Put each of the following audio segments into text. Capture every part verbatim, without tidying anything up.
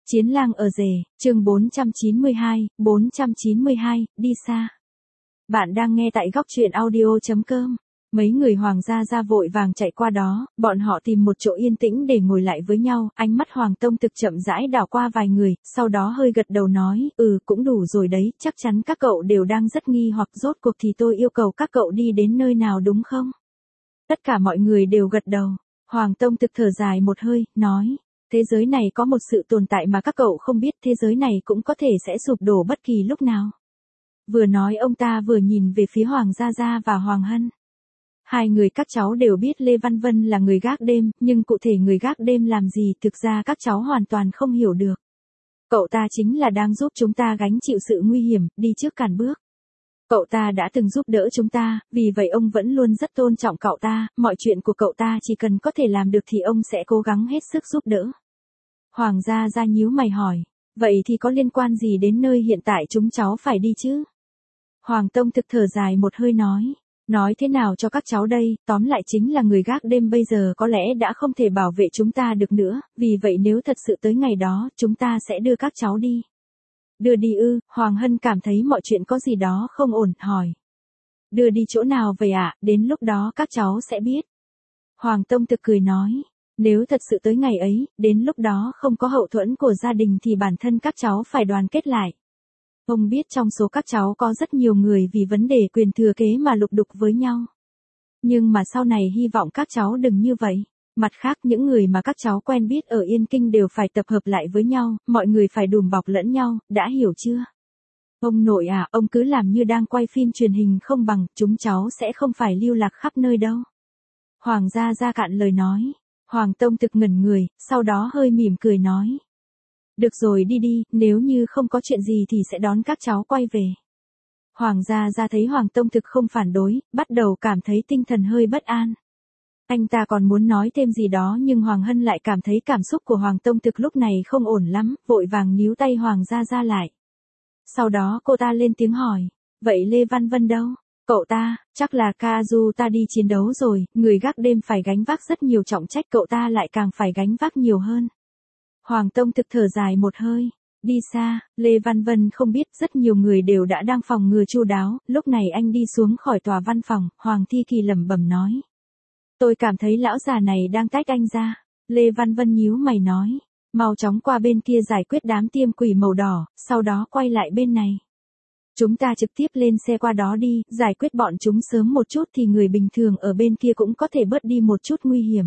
Chiến lang ở rể, chương bốn trăm chín mươi hai, bốn trăm chín mươi hai, đi xa. Bạn đang nghe tại góc truyện audio chấm com. Mấy người Hoàng gia ra vội vàng chạy qua đó, bọn họ tìm một chỗ yên tĩnh để ngồi lại với nhau, ánh mắt Hoàng Tông Thực chậm rãi đảo qua vài người, sau đó hơi gật đầu nói, ừ cũng đủ rồi đấy, chắc chắn các cậu đều đang rất nghi hoặc rốt cuộc thì tôi yêu cầu các cậu đi đến nơi nào đúng không? Tất cả mọi người đều gật đầu, Hoàng Tông Thực thở dài một hơi, nói. Thế giới này có một sự tồn tại mà các cậu không biết, thế giới này cũng có thể sẽ sụp đổ bất kỳ lúc nào. Vừa nói ông ta vừa nhìn về phía Hoàng Gia Gia và Hoàng Hân. Hai người các cháu đều biết Lê Văn Vân là người gác đêm, nhưng cụ thể người gác đêm làm gì thực ra các cháu hoàn toàn không hiểu được. Cậu ta chính là đang giúp chúng ta gánh chịu sự nguy hiểm, đi trước cản bước. Cậu ta đã từng giúp đỡ chúng ta, vì vậy ông vẫn luôn rất tôn trọng cậu ta, mọi chuyện của cậu ta chỉ cần có thể làm được thì ông sẽ cố gắng hết sức giúp đỡ. Hoàng Gia Gia nhíu mày hỏi, vậy thì có liên quan gì đến nơi hiện tại chúng cháu phải đi chứ? Hoàng Tông Thực thở dài một hơi nói, nói thế nào cho các cháu đây, tóm lại chính là người gác đêm bây giờ có lẽ đã không thể bảo vệ chúng ta được nữa, vì vậy nếu thật sự tới ngày đó, chúng ta sẽ đưa các cháu đi. Đưa đi ư? Hoàng Hân cảm thấy mọi chuyện có gì đó không ổn, hỏi. Đưa đi chỗ nào vậy ạ, à? Đến lúc đó các cháu sẽ biết. Hoàng Tông Thực cười nói, nếu thật sự tới ngày ấy, đến lúc đó không có hậu thuẫn của gia đình thì bản thân các cháu phải đoàn kết lại. Ông biết trong số các cháu có rất nhiều người vì vấn đề quyền thừa kế mà lục đục với nhau. Nhưng mà sau này hy vọng các cháu đừng như vậy. Mặt khác những người mà các cháu quen biết ở Yên Kinh đều phải tập hợp lại với nhau, mọi người phải đùm bọc lẫn nhau, đã hiểu chưa? Ông nội à, ông cứ làm như đang quay phim truyền hình không bằng, chúng cháu sẽ không phải lưu lạc khắp nơi đâu. Hoàng Gia Gia cạn lời nói. Hoàng Tông Thực ngẩn người, sau đó hơi mỉm cười nói. Được rồi đi đi, nếu như không có chuyện gì thì sẽ đón các cháu quay về. Hoàng Gia Gia thấy Hoàng Tông Thực không phản đối, bắt đầu cảm thấy tinh thần hơi bất an. Anh ta còn muốn nói thêm gì đó nhưng Hoàng Hân lại cảm thấy cảm xúc của Hoàng Tông Thực lúc này không ổn lắm, vội vàng níu tay Hoàng Gia Gia lại. Sau đó cô ta lên tiếng hỏi, vậy Lê Văn Vân đâu? Cậu ta, chắc là Kazu ta đi chiến đấu rồi, người gác đêm phải gánh vác rất nhiều trọng trách, cậu ta lại càng phải gánh vác nhiều hơn. Hoàng Tông Thực thở dài một hơi, đi xa, Lê Văn Vân không biết rất nhiều người đều đã đang phòng ngừa chu đáo, lúc này anh đi xuống khỏi tòa văn phòng, Hoàng Thi Kỳ lẩm bẩm nói. Tôi cảm thấy lão già này đang tách anh ra, Lê Văn Vân nhíu mày nói, mau chóng qua bên kia giải quyết đám tiêm quỷ màu đỏ, sau đó quay lại bên này. Chúng ta trực tiếp lên xe qua đó đi, giải quyết bọn chúng sớm một chút thì người bình thường ở bên kia cũng có thể bớt đi một chút nguy hiểm.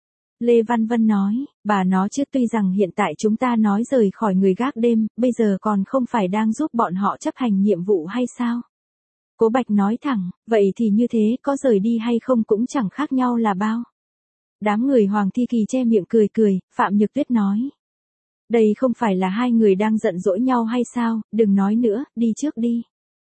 Lê Văn Vân nói, bà nói chứ tuy rằng hiện tại chúng ta nói rời khỏi người gác đêm, bây giờ còn không phải đang giúp bọn họ chấp hành nhiệm vụ hay sao? Cố Bạch nói thẳng, vậy thì như thế có rời đi hay không cũng chẳng khác nhau là bao. Đám người Hoàng Thi Kỳ che miệng cười cười, Phạm Nhược Tuyết nói. Đây không phải là hai người đang giận dỗi nhau hay sao, đừng nói nữa, đi trước đi.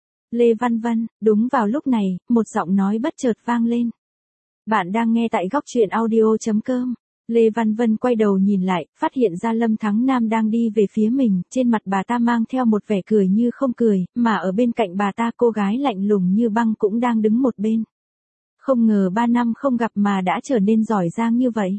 Lê Văn Vân, đúng vào lúc này, một giọng nói bất chợt vang lên. Bạn đang nghe tại góc truyện audio chấm com. Lê Văn Vân quay đầu nhìn lại, phát hiện ra Lâm Thắng Nam đang đi về phía mình, trên mặt bà ta mang theo một vẻ cười như không cười, mà ở bên cạnh bà ta cô gái lạnh lùng như băng cũng đang đứng một bên. Không ngờ ba năm không gặp mà đã trở nên giỏi giang như vậy.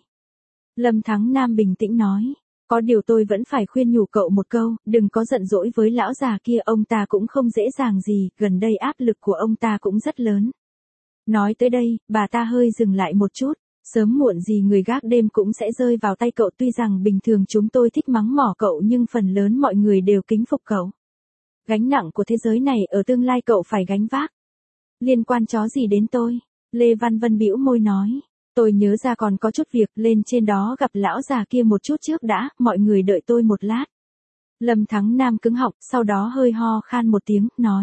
Lâm Thắng Nam bình tĩnh nói, có điều tôi vẫn phải khuyên nhủ cậu một câu, đừng có giận dỗi với lão già kia, ông ta cũng không dễ dàng gì, gần đây áp lực của ông ta cũng rất lớn. Nói tới đây, bà ta hơi dừng lại một chút. Sớm muộn gì người gác đêm cũng sẽ rơi vào tay cậu, tuy rằng bình thường chúng tôi thích mắng mỏ cậu nhưng phần lớn mọi người đều kính phục cậu. Gánh nặng của thế giới này ở tương lai cậu phải gánh vác. Liên quan chó gì đến tôi? Lê Văn Vân bĩu môi nói. Tôi nhớ ra còn có chút việc, lên trên đó gặp lão già kia một chút trước đã, mọi người đợi tôi một lát. Lâm Thắng Nam cứng họng, sau đó hơi ho khan một tiếng, nói.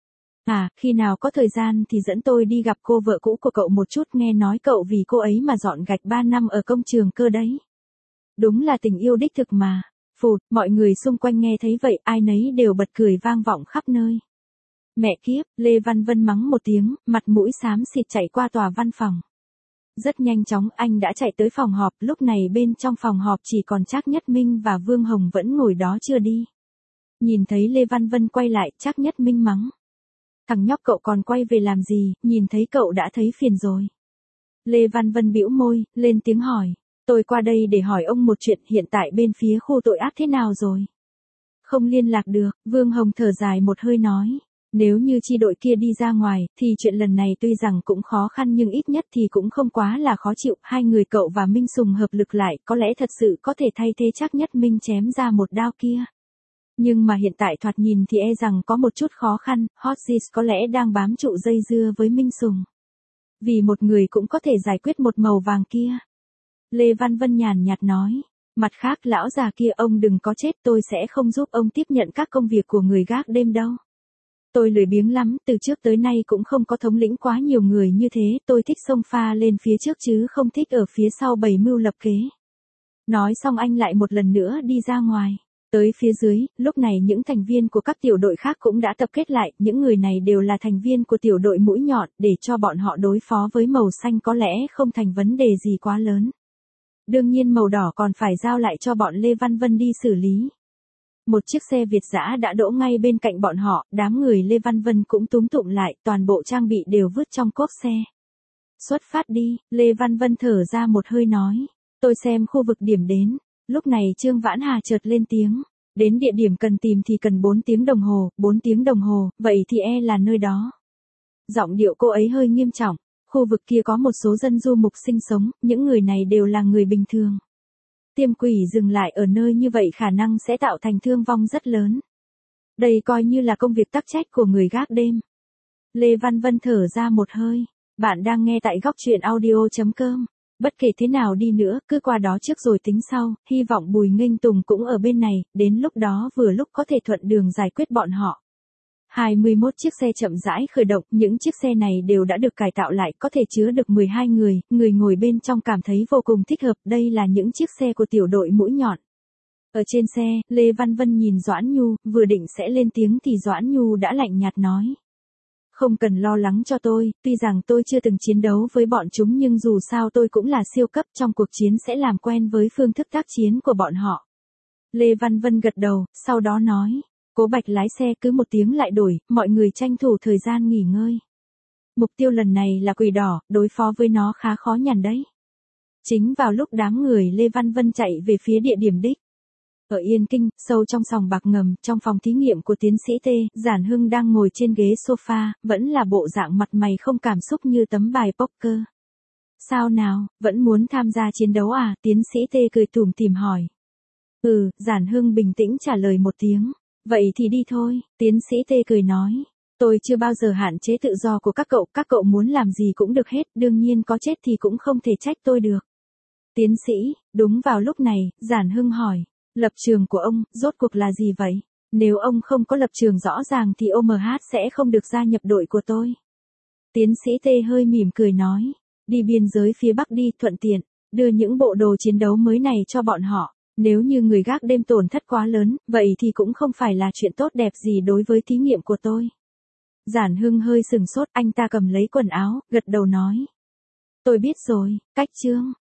À, khi nào có thời gian thì dẫn tôi đi gặp cô vợ cũ của cậu một chút, nghe nói cậu vì cô ấy mà dọn gạch ba năm ở công trường cơ đấy. Đúng là tình yêu đích thực mà. Phụt, mọi người xung quanh nghe thấy vậy, ai nấy đều bật cười vang vọng khắp nơi. Mẹ kiếp, Lê Văn Vân mắng một tiếng, mặt mũi xám xịt chạy qua tòa văn phòng. Rất nhanh chóng anh đã chạy tới phòng họp, lúc này bên trong phòng họp chỉ còn Trác Nhất Minh và Vương Hồng vẫn ngồi đó chưa đi. Nhìn thấy Lê Văn Vân quay lại, Trác Nhất Minh mắng. Thằng nhóc cậu còn quay về làm gì, nhìn thấy cậu đã thấy phiền rồi. Lê Văn Vân bĩu môi, lên tiếng hỏi, Tôi qua đây để hỏi ông một chuyện, hiện tại bên phía khu tội ác thế nào rồi? Không liên lạc được, Vương Hồng thở dài một hơi nói. Nếu như chi đội kia đi ra ngoài, thì chuyện lần này tuy rằng cũng khó khăn nhưng ít nhất thì cũng không quá là khó chịu. Hai người cậu và Minh Sùng hợp lực lại, có lẽ thật sự có thể thay thế chắc nhất Minh chém ra một đao kia. Nhưng mà hiện tại thoạt nhìn thì e rằng có một chút khó khăn, Hotsis có lẽ đang bám trụ dây dưa với Minh Sùng. Vì một người cũng có thể giải quyết một màu vàng kia. Lê Văn Vân nhàn nhạt nói. Mặt khác lão già kia ông đừng có chết, tôi sẽ không giúp ông tiếp nhận các công việc của người gác đêm đâu. Tôi lười biếng lắm, từ trước tới nay cũng không có thống lĩnh quá nhiều người như thế, tôi thích xông pha lên phía trước chứ không thích ở phía sau bày mưu lập kế. Nói xong anh lại một lần nữa đi ra ngoài. Tới phía dưới, lúc này những thành viên của các tiểu đội khác cũng đã tập kết lại, những người này đều là thành viên của tiểu đội mũi nhọn, để cho bọn họ đối phó với màu xanh có lẽ không thành vấn đề gì quá lớn. Đương nhiên màu đỏ còn phải giao lại cho bọn Lê Văn Vân đi xử lý. Một chiếc xe Việt dã đã đỗ ngay bên cạnh bọn họ, đám người Lê Văn Vân cũng túm tụm lại, toàn bộ trang bị đều vứt trong cốp xe. Xuất phát đi, Lê Văn Vân thở ra một hơi nói. Tôi xem khu vực điểm đến. Lúc này Trương Vãn Hà chợt lên tiếng. Đến địa điểm cần tìm thì cần bốn tiếng đồng hồ, bốn tiếng đồng hồ, vậy thì e là nơi đó. Giọng điệu cô ấy hơi nghiêm trọng. Khu vực kia có một số dân du mục sinh sống, những người này đều là người bình thường. Tiêm quỷ dừng lại ở nơi như vậy khả năng sẽ tạo thành thương vong rất lớn. Đây coi như là công việc tắc trách của người gác đêm. Lê Văn Vân thở ra một hơi. Bạn đang nghe tại góc truyện audio chấm com. Bất kể thế nào đi nữa, cứ qua đó trước rồi tính sau, hy vọng Bùi Nghênh Tùng cũng ở bên này, đến lúc đó vừa lúc có thể thuận đường giải quyết bọn họ. hai mươi mốt chiếc xe chậm rãi khởi động, những chiếc xe này đều đã được cải tạo lại, có thể chứa được mười hai người, người ngồi bên trong cảm thấy vô cùng thích hợp, đây là những chiếc xe của tiểu đội mũi nhọn. Ở trên xe, Lê Văn Vân nhìn Doãn Nhu, vừa định sẽ lên tiếng thì Doãn Nhu đã lạnh nhạt nói. Không cần lo lắng cho tôi, tuy rằng tôi chưa từng chiến đấu với bọn chúng nhưng dù sao tôi cũng là siêu cấp, trong cuộc chiến sẽ làm quen với phương thức tác chiến của bọn họ. Lê Văn Vân gật đầu, sau đó nói. Cố Bạch lái xe cứ một tiếng lại đổi, mọi người tranh thủ thời gian nghỉ ngơi. Mục tiêu lần này là quỷ đỏ, đối phó với nó khá khó nhằn đấy. Chính vào lúc đám người Lê Văn Vân chạy về phía địa điểm đích. Ở Yên Kinh, sâu trong sòng bạc ngầm, trong phòng thí nghiệm của tiến sĩ T, Giản Hưng đang ngồi trên ghế sofa, vẫn là bộ dạng mặt mày không cảm xúc như tấm bài poker. Sao nào, vẫn muốn tham gia chiến đấu à? Tiến sĩ T cười tủm tỉm hỏi. Ừ, Giản Hưng bình tĩnh trả lời một tiếng. Vậy thì đi thôi, tiến sĩ T cười nói. Tôi chưa bao giờ hạn chế tự do của các cậu, các cậu muốn làm gì cũng được hết, đương nhiên có chết thì cũng không thể trách tôi được. Tiến sĩ, đúng vào lúc này, Giản Hưng hỏi. Lập trường của ông, rốt cuộc là gì vậy? Nếu ông không có lập trường rõ ràng thì ô em hát sẽ không được gia nhập đội của tôi. Tiến sĩ T hơi mỉm cười nói. Đi biên giới phía Bắc đi, thuận tiện, đưa những bộ đồ chiến đấu mới này cho bọn họ. Nếu như người gác đêm tổn thất quá lớn, vậy thì cũng không phải là chuyện tốt đẹp gì đối với thí nghiệm của tôi. Giản Hưng hơi sừng sốt, anh ta cầm lấy quần áo, gật đầu nói. Tôi biết rồi, cách chương.